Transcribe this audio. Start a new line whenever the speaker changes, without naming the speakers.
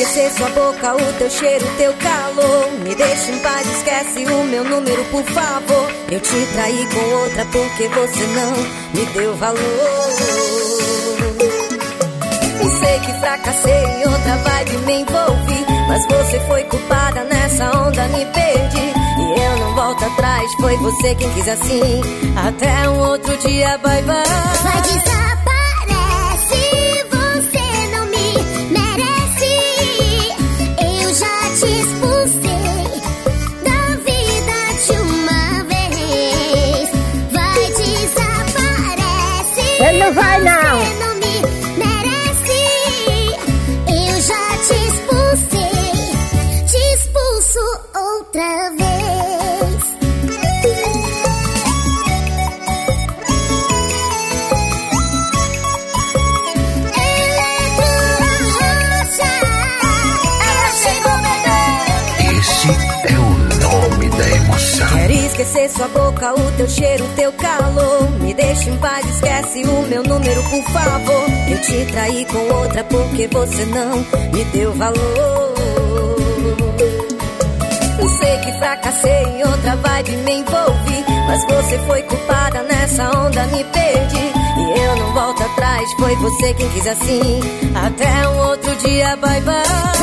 esquecer sua boca, o teu cheiro, o teu calor. Me deixa em paz, esquece o meu número, por favor. Eu te traí com outra porque você não me deu valor. Sei que fracassei em outra vibe, me envolvi, mas você foi culpada, nessa onda me perdi. E eu não volto atrás, foi você quem quis assim. Até um outro dia, bye bye.
Vai, desaparece, você não me merece. Eu já te expulsei da vida de uma vez. Vai, desaparece.
Ele não vai não.
Você não me merece. Eu já te expulsei, te expulso outra vez.
Quero esquecer sua boca, o teu cheiro, o teu calor. Me deixa em paz, esquece o meu número, por favor. Eu te traí com outra porque você não me deu valor. Eu sei que fracassei em outra vibe, me envolvi, mas você foi culpada, nessa onda me perdi. E eu não volto atrás, foi você quem quis assim. Até um outro dia, bye bye.